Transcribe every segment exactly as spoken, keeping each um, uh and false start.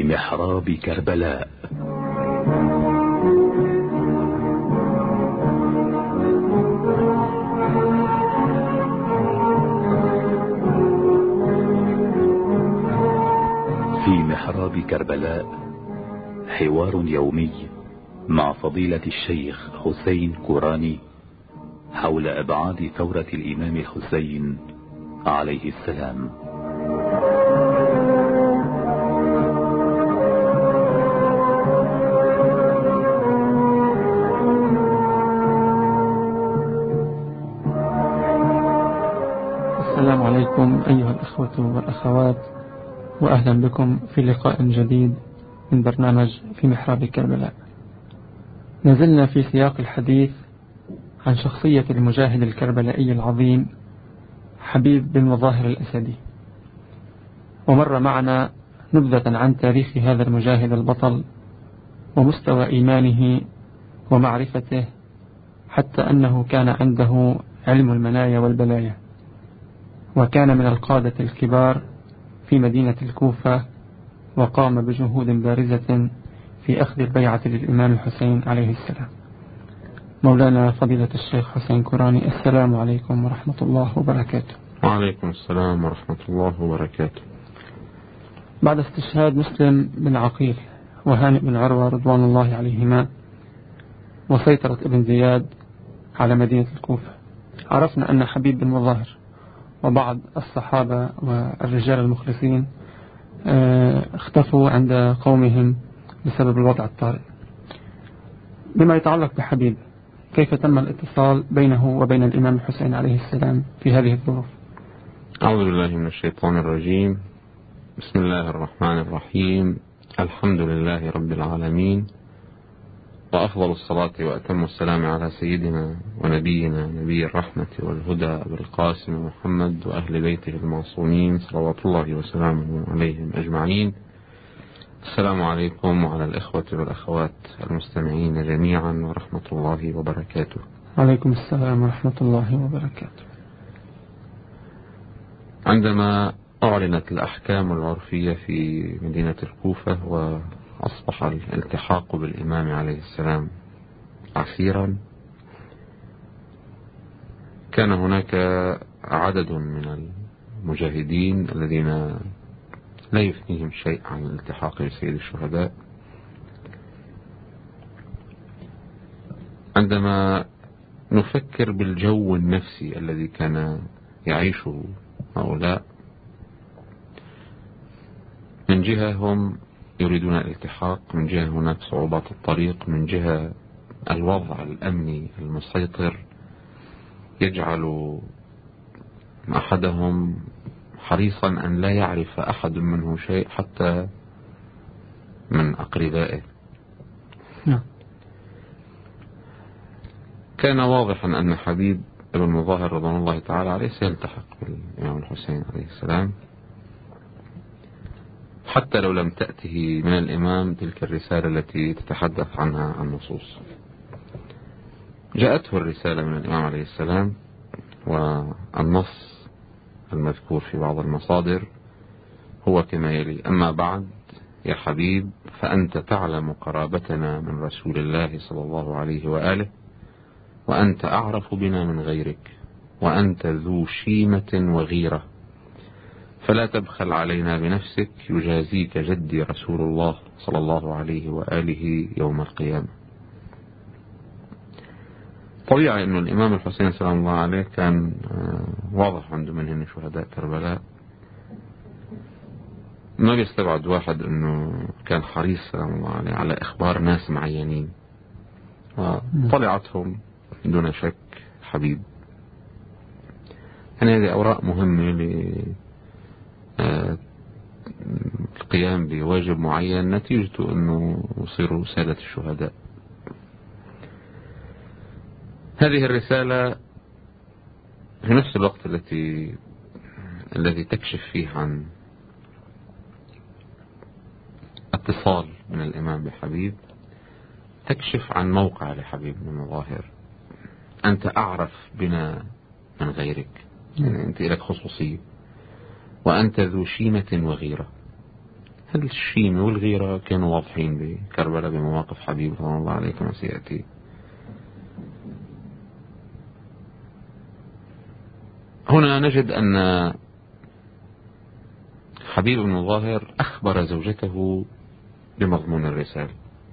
في محراب كربلاء. في محراب كربلاء حوار يومي مع فضيلة الشيخ حسين كوراني حول أبعاد ثورة الإمام الحسين عليه السلام. السلام عليكم أيها الأخوة والأخوات، وأهلا بكم في لقاء جديد من برنامج في محراب كربلاء. نزلنا في سياق الحديث عن شخصية المجاهد الكربلائي العظيم حبيب بن مظاهر الأسدي، ومر معنا نبذة عن تاريخ هذا المجاهد البطل ومستوى إيمانه ومعرفته، حتى أنه كان عنده علم المنايا والبلايا، وكان من القادة الكبار في مدينة الكوفة، وقام بجهود بارزة في أخذ البيعة للإمام الحسين عليه السلام. مولانا فضيلة الشيخ حسين كوراني، السلام عليكم ورحمة الله وبركاته. وعليكم السلام ورحمة الله وبركاته. بعد استشهاد مسلم بن عقيل وهانئ بن عروة رضوان الله عليهما وسيطرة ابن زياد على مدينة الكوفة، عرفنا أن حبيب بن مظاهر وبعض الصحابة والرجال المخلصين اختفوا عند قومهم بسبب الوضع الطارئ. بما يتعلق بحبيب، كيف تم الاتصال بينه وبين الإمام الحسين عليه السلام في هذه الظروف؟ أعوذ بالله من الشيطان الرجيم. بسم الله الرحمن الرحيم. الحمد لله رب العالمين، وأفضل الصلاة وأتم السلام على سيدنا ونبينا نبي الرحمة والهدى أبي القاسم محمد وأهل بيته المعصومين صلوات الله وسلامه عليهم أجمعين. السلام عليكم وعلى الإخوة والأخوات المستمعين جميعا ورحمة الله وبركاته. عليكم السلام ورحمة الله وبركاته. عندما أعلنت الأحكام العرفية في مدينة الكوفة وأصبح الالتحاق بالإمام عليه السلام عسيرا، كان هناك عدد من المجاهدين الذين لا يفنيهم شيء عن الالتحاق بسيد الشهداء. عندما نفكر بالجو النفسي الذي كان يعيشه هؤلاء، من جهة هم يريدون الالتحاق، من جهة هناك صعوبات الطريق، من جهة الوضع الأمني المسيطر يجعل أحدهم حريصا أن لا يعرف أحد منه شيء حتى من أقربائه. كان واضحا أن حبيب بن مظاهر رضوان الله تعالى عليه سيلتحق بالإمام الحسين عليه السلام، حتى لو لم تأته من الإمام تلك الرسالة التي تتحدث عنها النصوص. جاءته الرسالة من الإمام عليه السلام، والنص المذكور في بعض المصادر هو كما يلي: أما بعد يا حبيب، فأنت تعلم قرابتنا من رسول الله صلى الله عليه وآله، وأنت أعرف بنا من غيرك، وأنت ذو شيمة وغيرة، فلا تبخل علينا بنفسك، يجازيك جدي رسول الله صلى الله عليه وآله يوم القيامة. طبيعي أن الإمام الحسين سلام الله عليه كان واضح عنده منهن شهداء كربلاء، ما بيستبعد واحد أنه كان حريص سلام الله عليه على إخبار ناس معينين، وطلعتهم دون شك حبيب. يعني هذه أوراق مهمة للقيام بواجب معين نتيجته أنه يصيروا سادة الشهداء. هذه الرسالة في نفس الوقت التي الذي تكشف فيه عن اتصال من الإمام بحبيب، تكشف عن موقع لحبيب بن مظاهر. أنت أعرف بنا من غيرك، يعني أنت لك خصوصية، وأنت ذو شيمة وغيرة. الشيمة والغيرة كانوا واضحين بكربلاء بمواقف حبيب رضوان الله عليه كما سيأتي. هنا نجد أن حبيب بن مظاهر أخبر زوجته بمضمون الرسالة.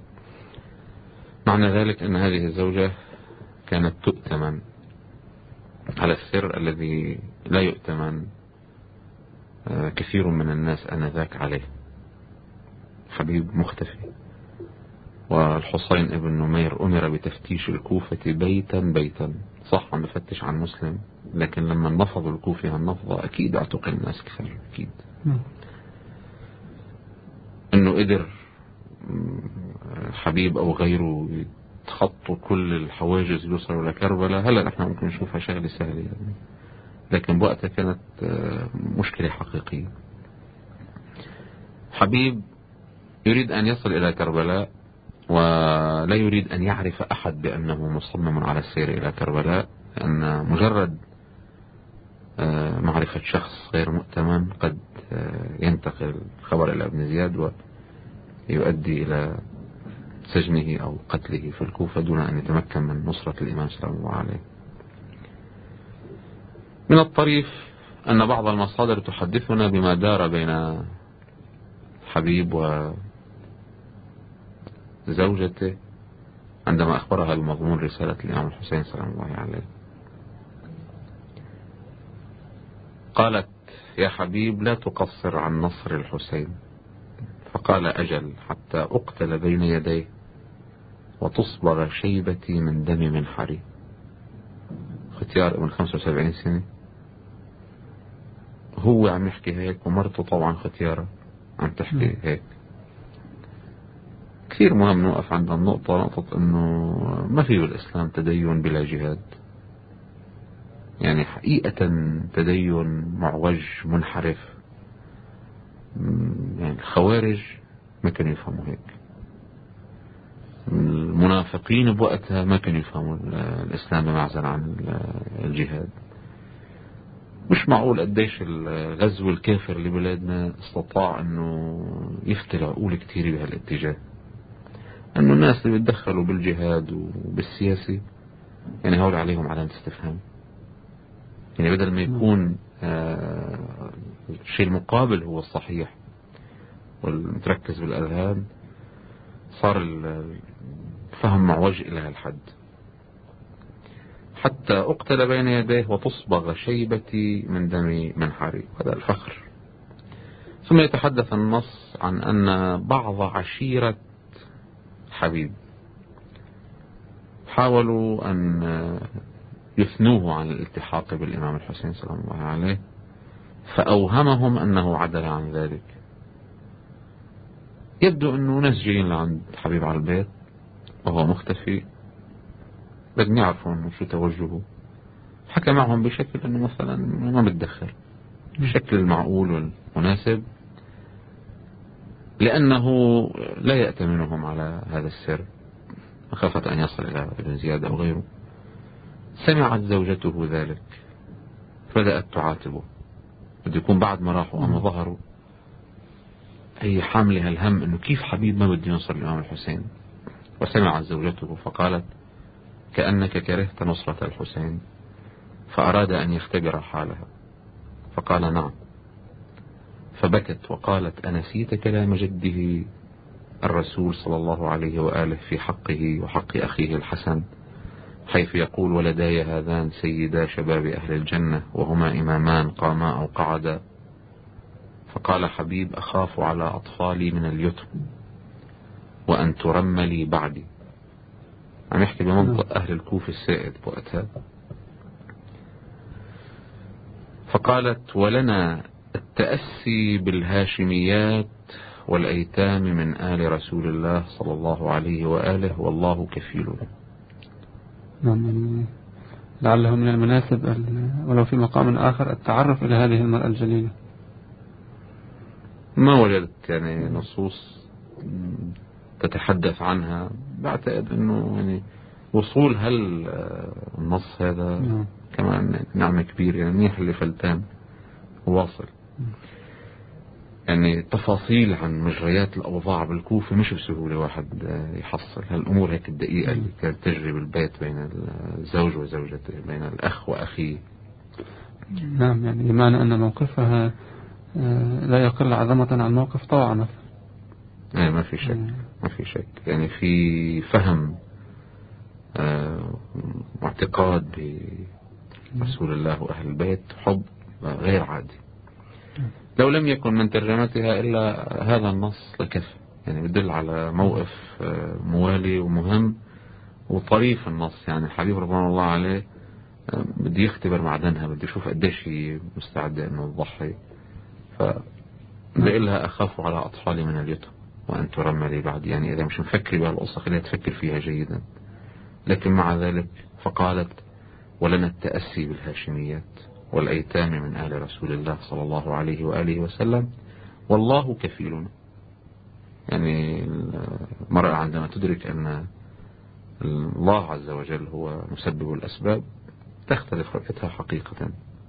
معنى ذلك أن هذه الزوجة كانت تؤتمن على السر الذي لا يؤتمن كثير من الناس آنذاك عليه. حبيب مختفي، والحسين ابن نمير أمر بتفتيش الكوفة بيتا بيتا. صح عم بفتش عن مسلم، لكن لما نفضوا الكوفة هالنفضة أكيد اعتقل الناس كثير. أكيد أنه قدر حبيب أو غيره يتخطوا كل الحواجز يوصلوا لكربلاء. هلا نحن ممكن نشوفها شغلة سهلة يعني، لكن بوقتها كانت مشكلة حقيقية. حبيب يريد أن يصل إلى كربلاء ولا يريد أن يعرف أحد بأنه مصمم على السير إلى كربلاء، لأن مجرد معرفة شخص غير مؤتمن قد ينتقل الخبر إلى ابن زياد ويؤدي إلى سجنه أو قتله في الكوفة دون أن يتمكن من نصرة الإمام سلام الله عليه. من الطريف أن بعض المصادر تحدثنا بما دار بين حبيب وزوجته عندما أخبرها بمضمون رسالة الإمام الحسين سلام الله عليه. قالت: يا حبيب لا تقصر عن نصر الحسين. فقال: أجل حتى أقتل بين يديه وتصبغ شيبتي من دم منحري. ختيار ابن خمسة وسبعين سنة هو عم يحكي هيك، ومرته طبعا ختيارة عم تحكي هيك. كثير مهم نوقف عند النقطة، نقطة انه ما في بالإسلام تدين بلا جهاد. يعني حقيقة تدين معوج منحرف، يعني الخوارج ما كانوا يفهموا هيك، المنافقين بوقتها ما كانوا يفهموا الإسلام بمعزل عن الجهاد. مش معقول قديش الغزو الكافر لبلادنا استطاع انه يفتل عقول كتير بهالاتجاه، انه الناس اللي بيتدخلوا بالجهاد وبالسياسي يعني هول عليهم علامة استفهام. يعني بدل ما يكون آه الشيء المقابل هو الصحيح والمتركز بالأذهان، صار الفهم معوج إلى هالحد. حتى أقتل بين يديه وتصبغ شيبتي من دم منحري. هذا الفخر. ثم يتحدث النص عن أن بعض عشيرة حبيب حاولوا أن يثنوه عن الالتحاق بالإمام الحسين سلام الله عليه، فأوهمهم أنه عدل عن ذلك. يبدو أنه ناس جايين لعند حبيب على البيت وهو مختفي، بدهم يعرفوا أنه شو توجهه. حكى معهم بشكل أنه مثلا ما بتدخل، بشكل المعقول والمناسب، لأنه لا يأتمنهم على هذا السر، مخافة أن يصل إلى ابن زياد أو غيره. سمعت زوجته ذلك فبدأت تعاتبه. بده يكون بعد ما راحوا أما ظهروا هي حاملة الهم أنه كيف حبيب ما بده ينصر الإمام الحسين. وسمعت زوجته فقالت: كأنك كرهت نصرة الحسين. فأراد أن يختبر حالها فقال: نعم. فبكت وقالت: أنسيت كلام جده الرسول صلى الله عليه وآله في حقه وحق أخيه الحسن، حيث يقول: ولداي هذان سيدا شباب أهل الجنة وهما إمامان قاما أو قعدا. فقال حبيب: أخاف على أطفالي من اليتم وأن ترملي بعدي. عم يحكي بمنطق أهل الكوفة السائد بوقتها. فقالت: ولنا التأسي بالهاشميات والأيتام من آل رسول الله صلى الله عليه وآله والله كفيلنا. نعم. لعله من المناسب ولو في مقام آخر التعرف إلى هذه المرأة الجليلة. ما وجدت يعني نصوص تتحدث عنها. بعتقد أنه يعني وصول هل النص هذا نعم. كمان نعمة كبيرة، يعني منيح اللي فلتان واصل. يعني تفاصيل عن مجريات الأوضاع بالكوفة مش بسهولة واحد يحصل هالأمور هيك الدقيقة اللي كانت تجري بالبيت بين الزوج وزوجته، بين الأخ وأخيه. نعم، يعني بمعنى أن موقفها لا يقل عظمة عن موقف طاعة مثلا. يعني ما في شك ما في شك يعني في فهم واعتقاد برسول الله وأهل البيت، حب غير عادي. لو لم يكن من ترجمتها إلا هذا النص لكفى، يعني بدل على موقف موالي ومهم وطريف النص. يعني الحبيب رضوان الله عليه بدي يختبر معدنها، بدي يشوف قديش هي مستعدة انه تضحي. فبقول لها اخاف على اطفالي من اليتم وان ترملي بعد. يعني اذا مش مفكري بهالقصة خليها تفكر فيها جيدا. لكن مع ذلك فقالت: ولنا التأسي بالهاشميات والايتام من آل رسول الله صلى الله عليه وآله وسلم والله كفيلنا. يعني المرأة عندما تدرك ان الله عز وجل هو مسبب الأسباب تختلف رؤيتها حقيقة.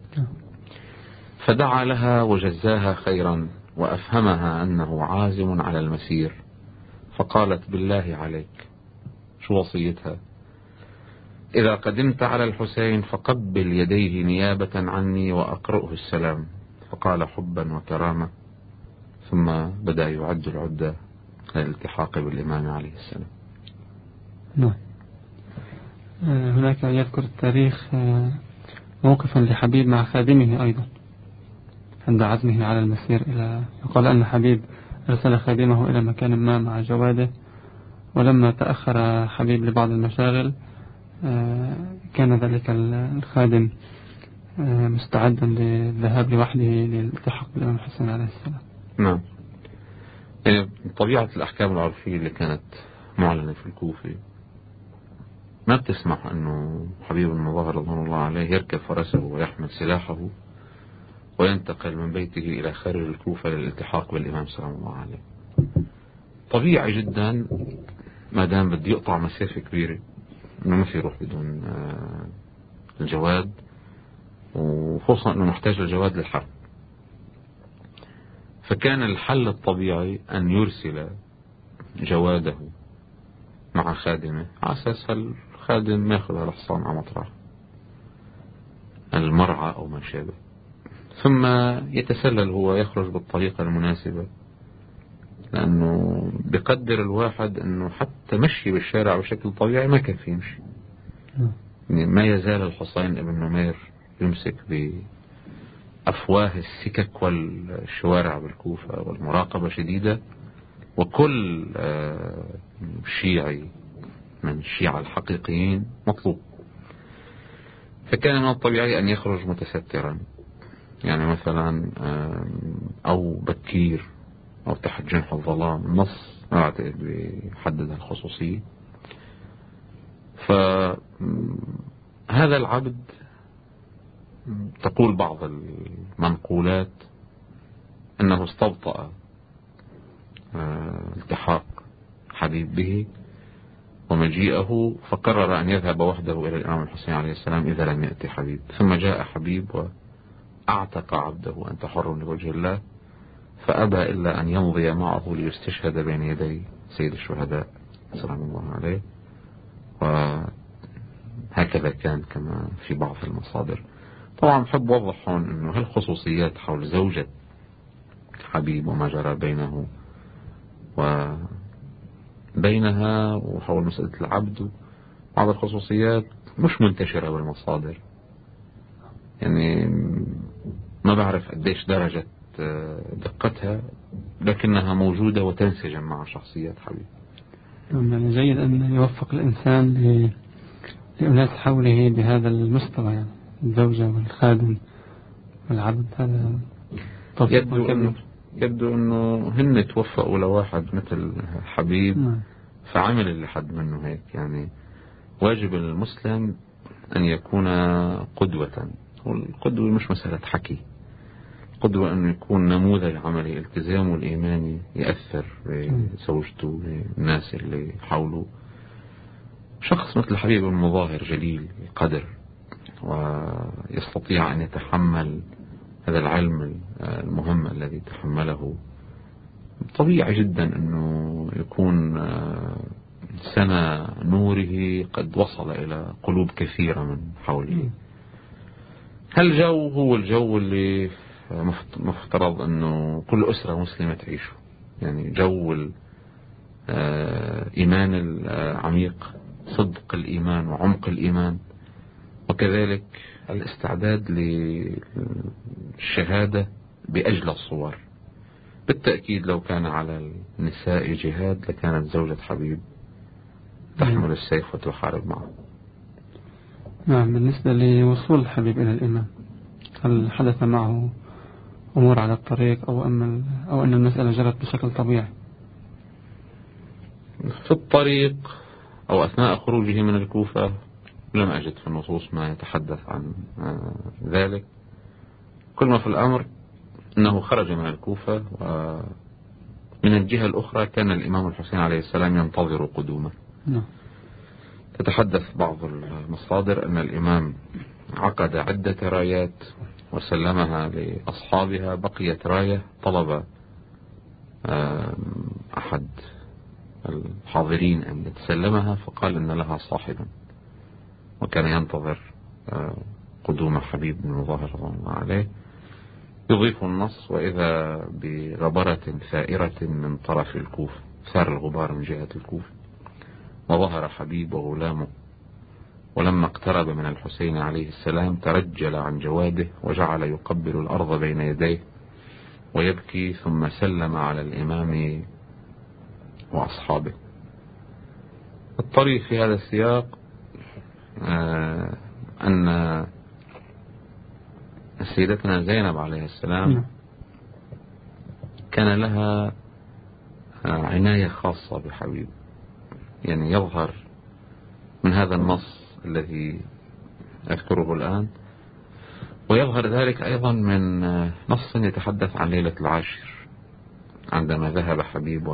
فدعا لها وجزاها خيرا وأفهمها أنه عازم على المسير. فقالت: بالله عليك، شو وصيتها؟ إذا قدمت على الحسين فقبل يديه نيابة عني وأقرأه السلام. فقال حبا وكرامة، ثم بدأ يعد العدة للالتحاق بالإمام عليه السلام. نعم. هناك يذكر التاريخ موقفا لحبيب مع خادمه أيضا عند عزمه على المسير إلى، يقال أن حبيب أرسل خادمه إلى مكان ما مع جواده، ولما تأخر حبيب لبعض المشاغل كان ذلك الخادم مستعدا للذهاب لوحده للالتحاق بالإمام الحسين عليه السلام. نعم. يعني طبيعة الأحكام العرفية اللي كانت معلنة في الكوفة ما بتسمح أنه حبيب المظاهر رضوان الله عليه يركب فرسه ويحمل سلاحه وينتقل من بيته إلى خارج الكوفة للالتحاق بالإمام سلام الله عليه. طبيعي جدا ما دام بده يقطع مسافة كبيرة أنه ما في يروح بدون الجواد، وخصوصا أنه محتاج الجواد للحرب. فكان الحل الطبيعي أن يرسل جواده مع خادمه على أساس الخادم ياخذ الحصان على مطرح المرعى أو ما شابه، ثم يتسلل هو يخرج بالطريقة المناسبة. لأنه بقدر الواحد أنه حتى مشي بالشارع بشكل طبيعي ما كان فيه يمشي. يعني ما يزال الحسين ابن نمير يمسك بأفواه السكك والشوارع بالكوفة والمراقبة شديدة، وكل شيعي من الشيعة الحقيقيين مطلوب. فكان من الطبيعي أن يخرج متسترا، يعني مثلا أو بكير أو تحت جنح الظلام. النص ما أعتقد بيحدد الخصوصية. فهذا العبد تقول بعض المنقولات أنه استبطأ التحاق حبيب به ومجيئه، فقرر أن يذهب وحده إلى الإمام الحسين عليه السلام إذا لم يأتي حبيب. ثم جاء حبيب وأعتق عبده أنت حر لوجه الله، فأبى إلا أن يمضي معه ليستشهد بين يدي سيد الشهداء سلام الله عليه. وهكذا كان كما في بعض المصادر. طبعا بحب أوضح هون أنه هالخصوصيات حول زوجة حبيب وما جرى بينه وبينها وحول مسألة العبد، بعض الخصوصيات مش منتشرة بالمصادر. يعني ما بعرف قديش درجة دقتها، لكنها موجودة وتنسجم مع شخصيات حبيب. يعني جيد أن يوفق الإنسان لأناس حوله بهذا المستوى، يعني الزوجة والخادم والعبد. هذا يبدو أنه, يبدو أنه هن توفقوا لواحد مثل حبيب م. فعمل اللي حد منه هيك. يعني واجب المسلم أن يكون قدوة، والقدوة مش مسألة حكي. قدوة أنه يكون نموذج عملي، التزامه الإيماني يأثر بزوجته بالناس اللي حوله. شخص مثل حبيب المظاهر جليل القدر ويستطيع أن يتحمل هذا العلم المهم الذي تحمله. طبيعي جدا أنه يكون سنة نوره قد وصل إلى قلوب كثيرة من حوله. هالجو هو الجو اللي مفترض أنه كل أسرة مسلمة تعيشه، يعني جو الإيمان العميق، صدق الإيمان وعمق الإيمان، وكذلك الاستعداد للشهادة بأجل الصور. بالتأكيد لو كان على النساء جهاد لكانت زوجة حبيب تحمل السيف وتحارب معه. نعم. بالنسبة لوصول الحبيب إلى الإمام، هل حدث معه أمور على الطريق أو أن أو أن المسألة جرت بشكل طبيعي؟ في الطريق أو أثناء خروجه من الكوفة لم أجد في النصوص ما يتحدث عن ذلك. كل ما في الأمر أنه خرج من الكوفة، ومن الجهة الأخرى كان الإمام الحسين عليه السلام ينتظر قدومه. نعم. تتحدث بعض المصادر أن الإمام عقد عدة رايات وسلمها لأصحابها، بقيت راية طلب أحد الحاضرين أن يتسلمها فقال إن لها صاحبا، وكان ينتظر قدوم حبيب بن المظاهر رضي الله عليه. يضيف النص: وإذا بغبرة ثائرة من طرف الكوفة، ثار الغبار من جهة الكوفة، وظهر حبيب وغلامه، ولما اقترب من الحسين عليه السلام ترجل عن جواده وجعل يقبل الأرض بين يديه ويبكي، ثم سلم على الإمام وأصحابه. الطريف في هذا السياق آه أن سيدتنا زينب عليه السلام كان لها عناية خاصة بحبيب، يعني يظهر من هذا النص الذي أذكره الآن، ويظهر ذلك أيضا من نص يتحدث عن ليلة العاشر عندما ذهب حبيب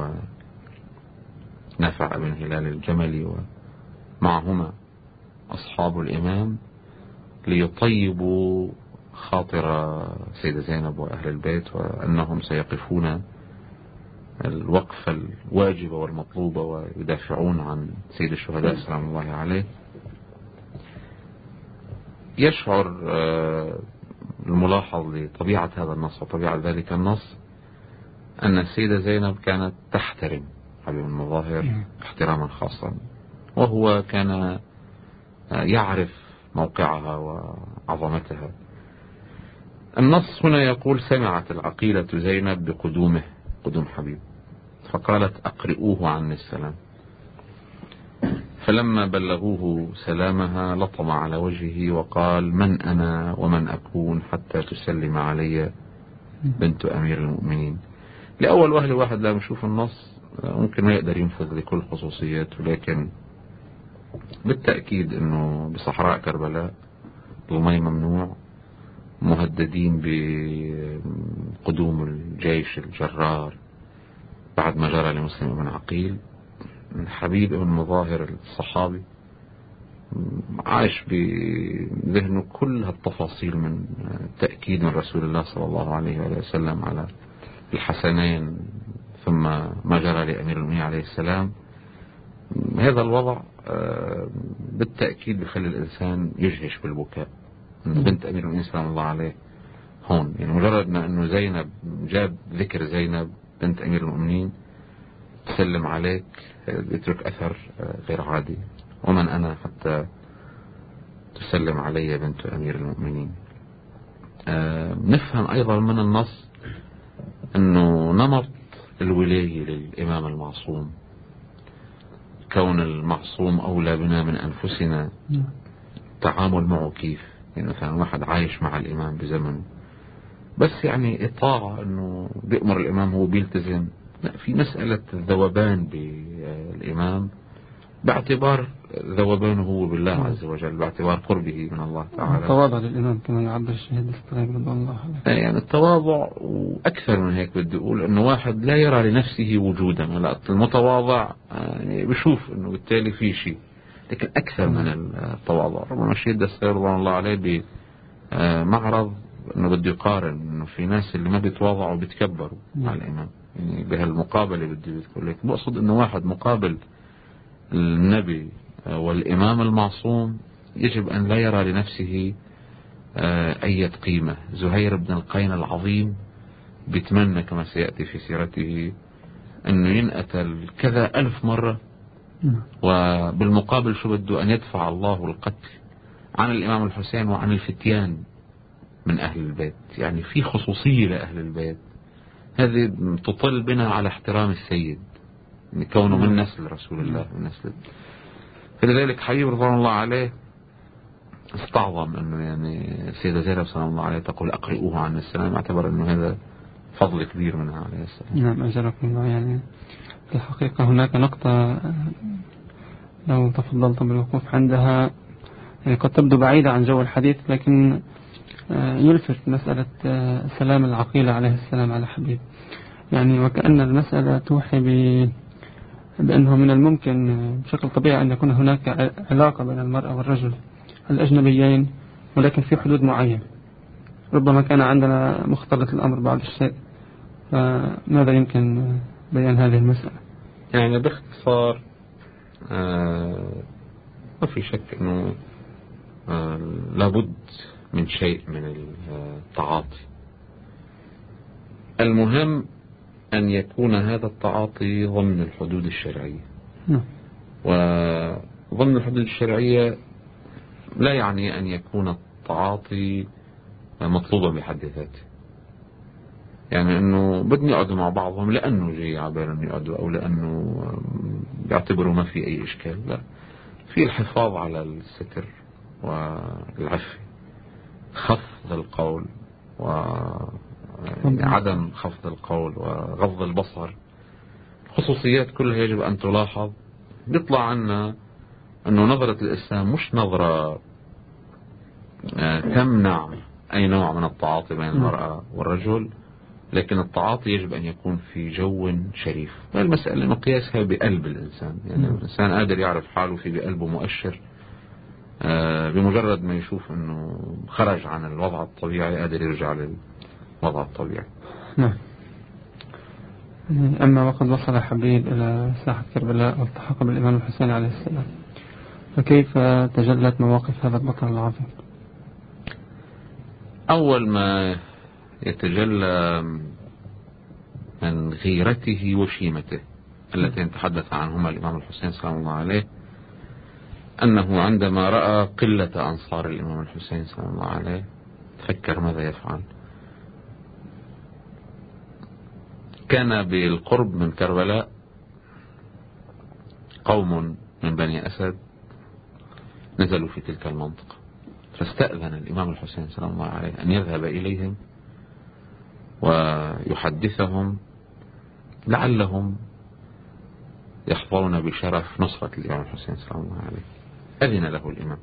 ونافع بن هلال الجملي ومعهما أصحاب الإمام ليطيبوا خاطر سيدة زينب وأهل البيت، وأنهم سيقفون الوقفة الواجبة والمطلوبة ويدافعون عن سيد الشهداء سلام الله عليه. يشعر الملاحظ لطبيعة هذا النص وطبيعة ذلك النص أن السيدة زينب كانت تحترم حبيب المظاهر احتراما خاصا، وهو كان يعرف موقعها وعظمتها. النص هنا يقول: سمعت العقيلة زينب بقدومه، قدوم حبيب، فقالت: أقرئوه عني السلام. فلما بلغوه سلامها لطم على وجهه وقال: من أنا ومن أكون حتى تسلم علي بنت أمير المؤمنين. لأول وهله واحد لا يشوف النص ممكن ما يقدر ينفذ لكل خصوصيات، ولكن بالتأكيد أنه بصحراء كربلاء المي ممنوع، مهددين بقدوم الجيش الجرار بعد ما جرى لمسلم بن عقيل. حبيب بن مظاهر الصحابي عاش بذهنه كل هالتفاصيل من تأكيد من رسول الله صلى الله عليه وسلم على الحسنين، ثم ما جرى لأمير المؤمنين عليه السلام. هذا الوضع بالتأكيد بيخلي الإنسان يجهش بالبكاء. بنت أمير المؤمنين سلام الله عليه هون، يعني مجرد ما أنه زينب جاب ذكر زينب بنت أمير المؤمنين تسلم عليك يترك أثر غير عادي. ومن أنا حتى تسلم علي بنت أمير المؤمنين. آه نفهم أيضا من النص أنه نمط الولاية للإمام المعصوم، كون المعصوم أولى بنا من أنفسنا، تعامل معه كيف، يعني مثلا واحد عايش مع الإمام بزمن بس يعني إطاعة أنه بيأمر الإمام هو بيلتزم، لا، في مسألة ذوبان بالإمام باعتبار ذوبانه هو بالله عز وجل، باعتبار قربه من الله تعالى. التواضع للإمام كما يعبر الشهيد الصغير رضي الله عنه. يعني التواضع، وأكثر من هيك بدي أقول أنه واحد لا يرى لنفسه وجودا، لا، المتواضع يعني بشوف أنه بالتالي في شيء، لكن أكثر من التواضع. ربما الشهيد الصغير رضي الله عليه بمعرض أنه بده يقارن أنه في ناس اللي ما بيتواضعوا بيتكبروا على الإمام، يعني بهالمقابلة بدي بتقول لك بقصد أنه واحد مقابل النبي والإمام المعصوم يجب أن لا يرى لنفسه أي قيمة. زهير بن القين العظيم بيتمنى كما سيأتي في سيرته أنه ينقتل كذا ألف مرة، وبالمقابل شو بده أن يدفع الله القتل عن الإمام الحسين وعن الفتيان من أهل البيت. يعني في خصوصية لأهل البيت هذه تطل بنا على احترام السيد كونه من نسل رسول الله من نسل. فلذلك حبيب رضوان الله عليه استعظم أنه يعني السيدة زينب سلام الله عليه تقول أقرئوه عن السلام، اعتبر أنه هذا فضل كبير منها عليه السلام. نعم أجركم الله. يعني في الحقيقة هناك نقطة لو تفضلت بالوقوف عندها يعني قد تبدو بعيدة عن جو الحديث، لكن يلفت مسألة سلام العقيلة عليه السلام على حبيب. يعني وكأن المسألة توحي بأنه من الممكن بشكل طبيعي أن يكون هناك علاقة بين المرأة والرجل الأجنبيين، ولكن في حدود معينة. ربما كان عندنا مختلط الأمر بعض الشيء، فماذا يمكن بيان هذه المسألة؟ يعني باختصار آه ما في شك أنه آه لابد من شيء من التعاطي. المهم أن يكون هذا التعاطي ضمن الحدود الشرعية. م. وضمن الحدود الشرعية لا يعني أن يكون التعاطي مطلوبا بحد ذاته. يعني أنه بدنا يقعدوا مع بعضهم لأنه جاي عبالهم يقعدوا أو لأنه بيعتبروا ما في أي إشكال. لا، في الحفاظ على الستر والعفة، خفض القول وعدم خفض القول وغض البصر، خصوصيات كلها يجب أن تلاحظ. بيطلع عنا أنه نظرة الإسلام مش نظرة تمنع أي نوع من التعاطي بين المرأة والرجل، لكن التعاطي يجب أن يكون في جو شريف. والمسألة مقياسها بقلب الإنسان، يعني الإنسان قادر يعرف حاله في بقلبه مؤشر، بمجرد ما يشوف أنه خرج عن الوضع الطبيعي قادر يرجع للوضع الطبيعي. نعم. أما وقد وصل حبيب إلى ساحة كربلاء والتحق بالإمام الحسين عليه السلام، فكيف تجلت مواقف هذا البطل العظيم؟ أول ما يتجلى من غيرته وشيمته التي تحدث عنهما الإمام الحسين سلام الله عليه، أنه عندما رأى قلة أنصار الإمام الحسين سلام الله عليه فكر ماذا يفعل. كان بالقرب من كربلاء قوم من بني أسد نزلوا في تلك المنطقة، فاستأذن الإمام الحسين سلام الله عليه أن يذهب إليهم ويحدثهم لعلهم يحظون بشرف نصرة الإمام الحسين سلام الله عليه. أذن له الإمام.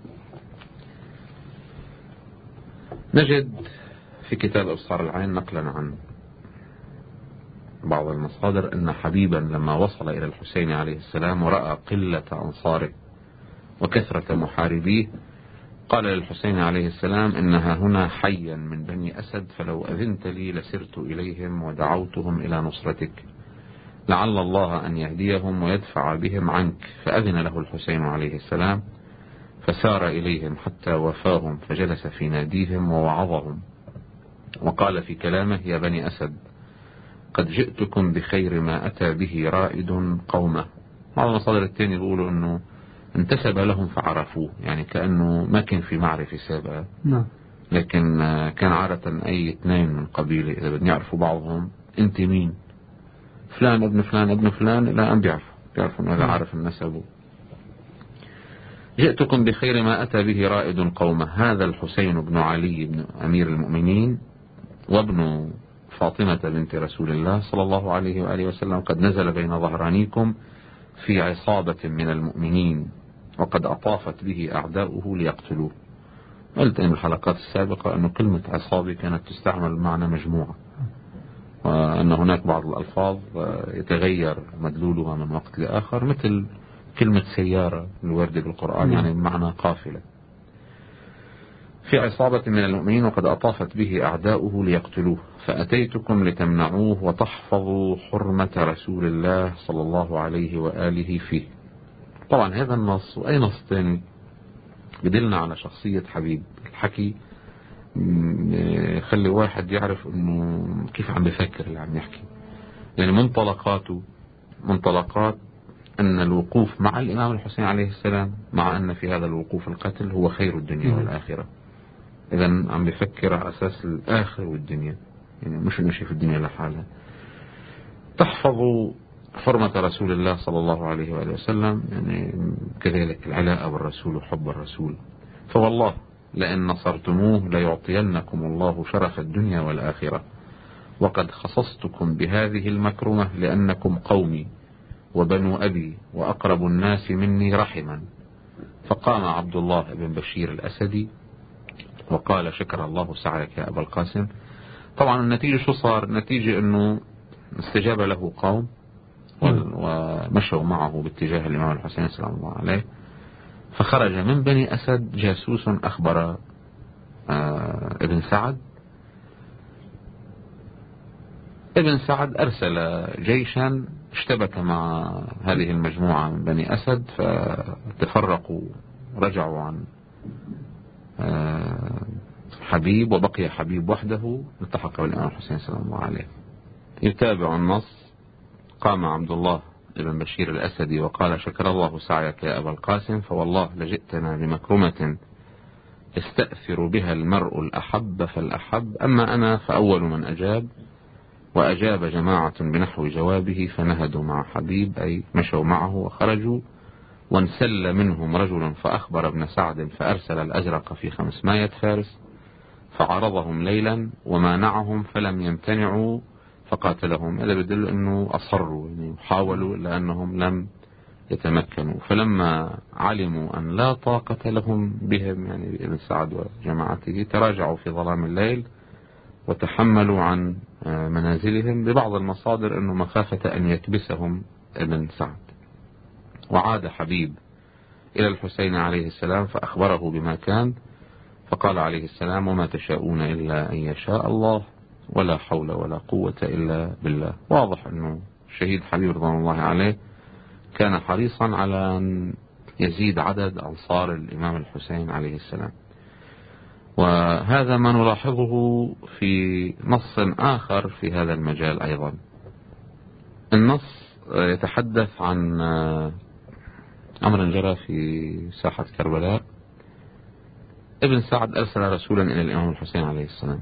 نجد في كتاب أبصار العين نقلا عن بعض المصادر أن حبيبا لما وصل إلى الحسين عليه السلام ورأى قلة أنصاره وكثرة محاربيه قال للحسين عليه السلام: إنها هنا حيا من بني أسد، فلو أذنت لي لسرت إليهم ودعوتهم إلى نصرتك، لعل الله أن يهديهم ويدفع بهم عنك. فأذن له الحسين عليه السلام فسار إليهم حتى وفاهم، فجلس في ناديهم ووعظهم وقال في كلامه: يا بني أسد، قد جئتكم بخير ما أتى به رائد قومه. بعض المصادر الثانية بيقولوا أنه انتسب لهم فعرفوه، يعني كأنه ما كان في معرفة سابقة، لكن كان عادة أي اثنين من قبيلة إذا بدنا يعرفوا بعضهم أنت مين، فلان ابن فلان ابن فلان، إلى أن بيعرفوا بيعرفوا أنه هذا عارف النسب. جئتكم بخير ما أتى به رائد قومه، هذا الحسين بن علي بن أمير المؤمنين وابن فاطمة بنت رسول الله صلى الله عليه وآله وسلم قد نزل بين ظهرانيكم في عصابة من المؤمنين، وقد أطافت به أعداؤه ليقتلوه. قلت إن الحلقات السابقة أن كلمة عصابة كانت تستعمل بمعنى مجموعة، وأن هناك بعض الألفاظ يتغير مدلولها من وقت لآخر، مثل كلمة سيارة الواردة بالقرآن يعني بمعنى قافلة. في عصابة من المؤمنين وقد أطافت به أعداؤه ليقتلوه، فأتيتكم لتمنعوه وتحفظوا حرمة رسول الله صلى الله عليه وآله فيه. طبعا هذا النص وأي نص تاني بدلنا على شخصية حبيب. الحكي خلي واحد يعرف انه كيف عم بفكر اللي عم يحكي، يعني منطلقاته منطلقات ان الوقوف مع الامام الحسين عليه السلام، مع ان في هذا الوقوف القتل هو خير الدنيا والآخرة. اذا عم بفكر على اساس الآخر والدنيا، يعني مش انه شيء في الدنيا لحالها. تحفظوا حرمة رسول الله صلى الله عليه وآله وسلم، يعني كذلك العلاء بالرسول وحب الرسول. فوالله لئن نصرتموه ليعطينكم الله شرف الدنيا والآخرة، وقد خصصتكم بهذه المكرمة لأنكم قومي وبنو أبي وأقرب الناس مني رحما. فقام عبد الله بن بشير الأسدي وقال شكر الله سعيك يا أبا القاسم. طبعا النتيجة شو صار؟ نتيجة أنه استجاب له قوم ومشوا معه باتجاه الإمام الحسين سلام الله عليه، فخرج من بني أسد جاسوس أخبر ابن سعد. ابن سعد أرسل جيشا اشتبك مع هذه المجموعة من بني أسد، فتفرقوا رجعوا عن حبيب، وبقي حبيب وحده التحق بالإمام الحسين سلام الله عليه. يتابع النص: قام عبد الله بن بشير الأسدي وقال شكر الله سعيك يا أبا القاسم، فوالله لجئتنا بمكرمة يستأثر بها المرء الأحب فالأحب، أما أنا فأول من أجاب. وأجاب جماعة بنحو جوابه فنهدوا مع حبيب، أي مشوا معه وخرجوا. وانسل منهم رجل فأخبر ابن سعد فأرسل الأزرق في خمسمائة فارس فعرضهم ليلا ومانعهم فلم يمتنعوا فقاتلهم. هذا بدل أنه أصروا، يعني حاولوا لأنهم لم يتمكنوا. فلما علموا أن لا طاقة لهم بهم، يعني ابن سعد وجماعته، تراجعوا في ظلام الليل وتحملوا عن منازلهم، ببعض المصادر أنه مخافة أن يكبسهم ابن سعد. وعاد حبيب إلى الحسين عليه السلام فأخبره بما كان، فقال عليه السلام: وما تشاءون إلا أن يشاء الله ولا حول ولا قوة إلا بالله. واضح أنه الشهيد حبيب رضوان الله عليه كان حريصا على أن يزيد عدد أنصار الإمام الحسين عليه السلام. وهذا ما نلاحظه في نص آخر في هذا المجال أيضا. النص يتحدث عن أمر جرى في ساحة كربلاء. ابن سعد أرسل رسولا إلى الإمام الحسين عليه السلام.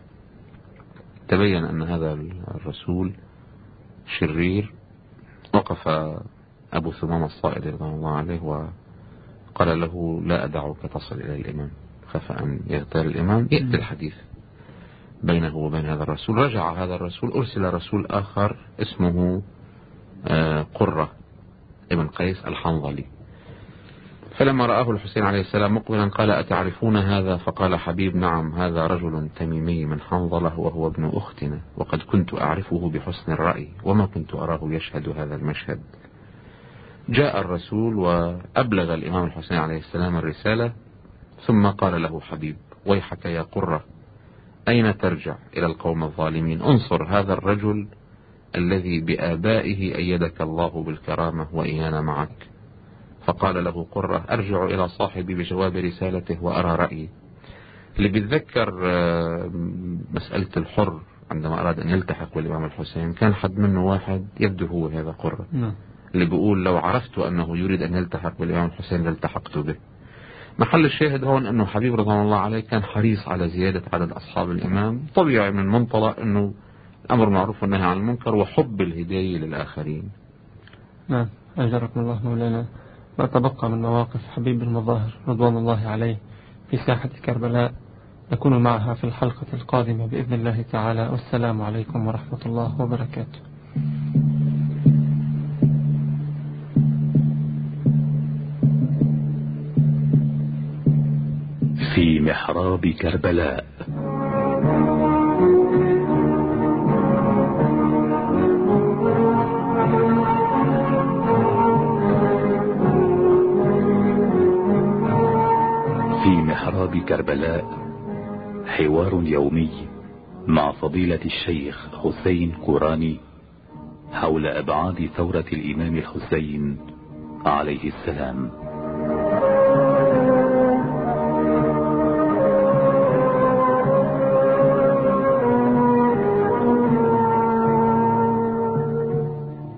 تبين أن هذا الرسول شرير. وقف أبو ثمامة الصائد رضي الله عليه وقال له: لا أدعك تصل إلى الإمام، خاف أن يغتال الإمام. يأتي الحديث بينه وبين هذا الرسول. رجع هذا الرسول، أرسل رسول آخر اسمه قرة ابن قيس الحنظلي. فلما رآه الحسين عليه السلام مقبلا قال: أتعرفون هذا؟ فقال حبيب: نعم، هذا رجل تميمي من حنظلة وهو ابن أختنا، وقد كنت أعرفه بحسن الرأي وما كنت أراه يشهد هذا المشهد. جاء الرسول وأبلغ الإمام الحسين عليه السلام الرسالة، ثم قال له حبيب: ويحك يا قرة، أين ترجع؟ إلى القوم الظالمين. انصر هذا الرجل الذي بآبائه أيدك الله بالكرامة وإيانا معك. فقال له قرة: أرجع إلى صاحبي بجواب رسالته وأرى رأيي. اللي بيتذكر مسألة الحر عندما أراد أن يلتحق بالإمام الحسين، كان حد منه واحد يبدو هو هذا قرة اللي بيقول: لو عرفت أنه يريد أن يلتحق بالإمام الحسين لالتحقت به. محل الشاهد هون أنه حبيب رضوان الله عليه كان حريص على زيادة عدد أصحاب الإمام، طبيعي من منطلق أنه الأمر معروف والنهي عن المنكر وحب الهداية للآخرين. نعم، أجركم الله مولانا. ما تبقى من مواقف حبيب المظاهر رضوان الله عليه في ساحة كربلاء نكون معها في الحلقة القادمة بإذن الله تعالى. والسلام عليكم ورحمة الله وبركاته. في محراب كربلاء. في محراب كربلاء، حوار يومي مع فضيلة الشيخ حسين كوراني حول أبعاد ثورة الإمام الحسين عليه السلام.